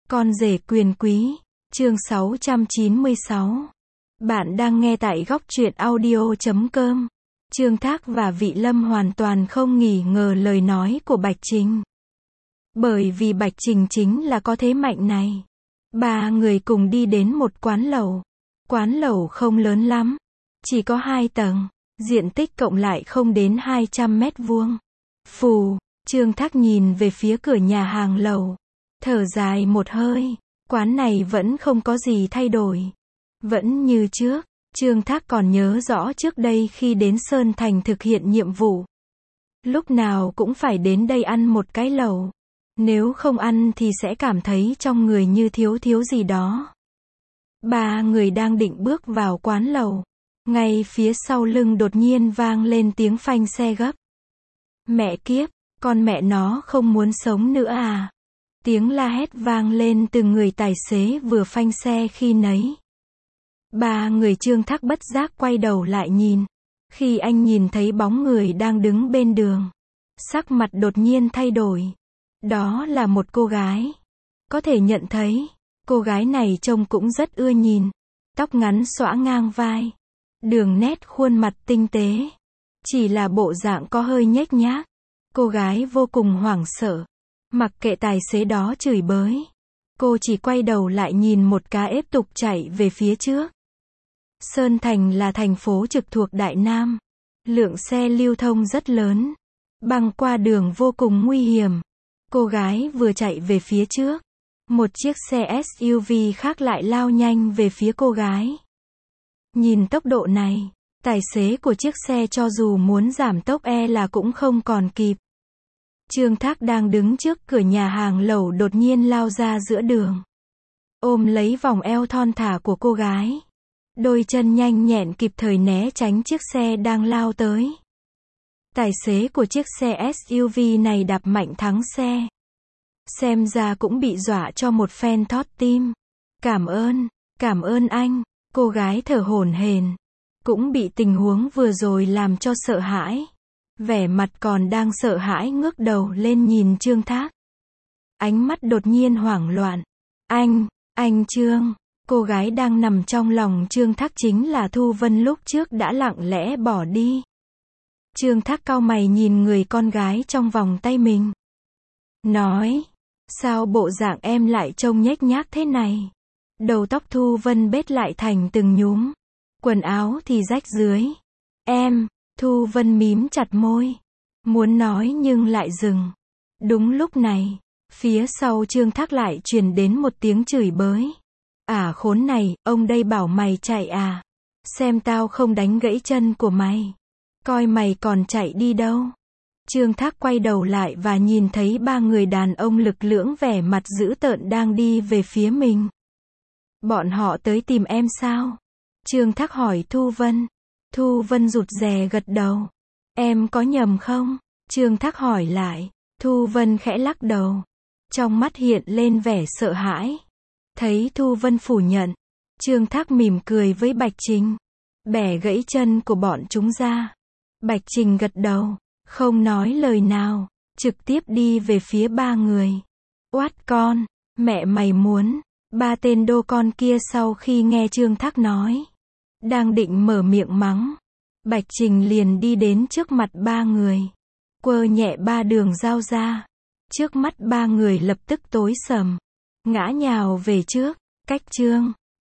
Con rể quyền quý, chương 696. Bạn đang nghe tại góc truyện audio.com. Trương Thác và Vị Lâm hoàn toàn không nghi ngờ lời nói của Bạch Trình. Bởi vì Bạch Trình chính là có thế mạnh này. Ba người cùng đi đến một quán lẩu. Quán lẩu không lớn lắm, chỉ có 2 tầng, diện tích cộng lại không đến 200 mét vuông. Phù, Trương Thác nhìn về phía cửa nhà hàng lẩu, thở dài một hơi, quán này vẫn không có gì thay đổi. Vẫn như trước, Trương Thác còn nhớ rõ trước đây khi đến Sơn Thành thực hiện nhiệm vụ. Lúc nào cũng phải đến đây ăn một cái lẩu. Nếu không ăn thì sẽ cảm thấy trong người như thiếu gì đó. Ba người đang định bước vào quán lẩu. Ngay phía sau lưng đột nhiên vang lên tiếng phanh xe gấp. Mẹ kiếp, con mẹ nó không muốn sống nữa à? Tiếng la hét vang lên từ người tài xế vừa phanh xe khi nấy. Ba người Trương Thác bất giác quay đầu lại nhìn. Khi anh nhìn thấy bóng người đang đứng bên đường, sắc mặt đột nhiên thay đổi. Đó là một cô gái. Có thể nhận thấy, cô gái này trông cũng rất ưa nhìn. Tóc ngắn xõa ngang vai. Đường nét khuôn mặt tinh tế. Chỉ là bộ dạng có hơi nhếch nhác. Cô gái vô cùng hoảng sợ. Mặc kệ tài xế đó chửi bới, cô chỉ quay đầu lại nhìn một cái ép tục chạy về phía trước. Sơn Thành là thành phố trực thuộc Đại Nam. Lượng xe lưu thông rất lớn. Băng qua đường vô cùng nguy hiểm. Cô gái vừa chạy về phía trước, một chiếc xe SUV khác lại lao nhanh về phía cô gái. Nhìn tốc độ này, tài xế của chiếc xe cho dù muốn giảm tốc là cũng không còn kịp. Trương Thác đang đứng trước cửa nhà hàng lẩu đột nhiên lao ra giữa đường. Ôm lấy vòng eo thon thả của cô gái. Đôi chân nhanh nhẹn kịp thời né tránh chiếc xe đang lao tới. Tài xế của chiếc xe SUV này đạp mạnh thắng xe. Xem ra cũng bị dọa cho một phen thót tim. Cảm ơn anh. Cô gái thở hổn hển. Cũng bị tình huống vừa rồi làm cho sợ hãi. Vẻ mặt còn đang sợ hãi ngước đầu lên nhìn Trương Thác. Ánh mắt đột nhiên hoảng loạn. Anh Trương. Cô gái đang nằm trong lòng Trương Thác chính là Thu Vân lúc trước đã lặng lẽ bỏ đi. Trương Thác cau mày nhìn người con gái trong vòng tay mình. Nói, sao bộ dạng em lại trông nhếch nhác thế này? Đầu tóc Thu Vân bết lại thành từng nhúm. Quần áo thì rách dưới. Thu Vân mím chặt môi. Muốn nói nhưng lại dừng. Đúng lúc này, phía sau Trương Thác lại truyền đến một tiếng chửi bới. À khốn này, ông đây bảo mày chạy à? Xem tao không đánh gãy chân của mày. Coi mày còn chạy đi đâu. Trương Thác quay đầu lại và nhìn thấy ba người đàn ông lực lưỡng vẻ mặt dữ tợn đang đi về phía mình. Bọn họ tới tìm em sao? Trương Thác hỏi Thu Vân. Thu Vân rụt rè gật đầu. Em có nhầm không? Trương Thác hỏi lại. Thu Vân khẽ lắc đầu. Trong mắt hiện lên vẻ sợ hãi. Thấy Thu Vân phủ nhận, Trương Thác mỉm cười với Bạch Trình. Bẻ gãy chân của bọn chúng ra. Bạch Trình gật đầu, không nói lời nào, trực tiếp đi về phía ba người. Oát con, mẹ mày muốn. Ba tên đô con kia sau khi nghe Trương Thác nói, đang định mở miệng mắng. Bạch Trình liền đi đến trước mặt ba người. Quơ nhẹ ba đường dao ra. Trước mắt ba người lập tức tối sầm. Ngã nhào về trước, cách Trương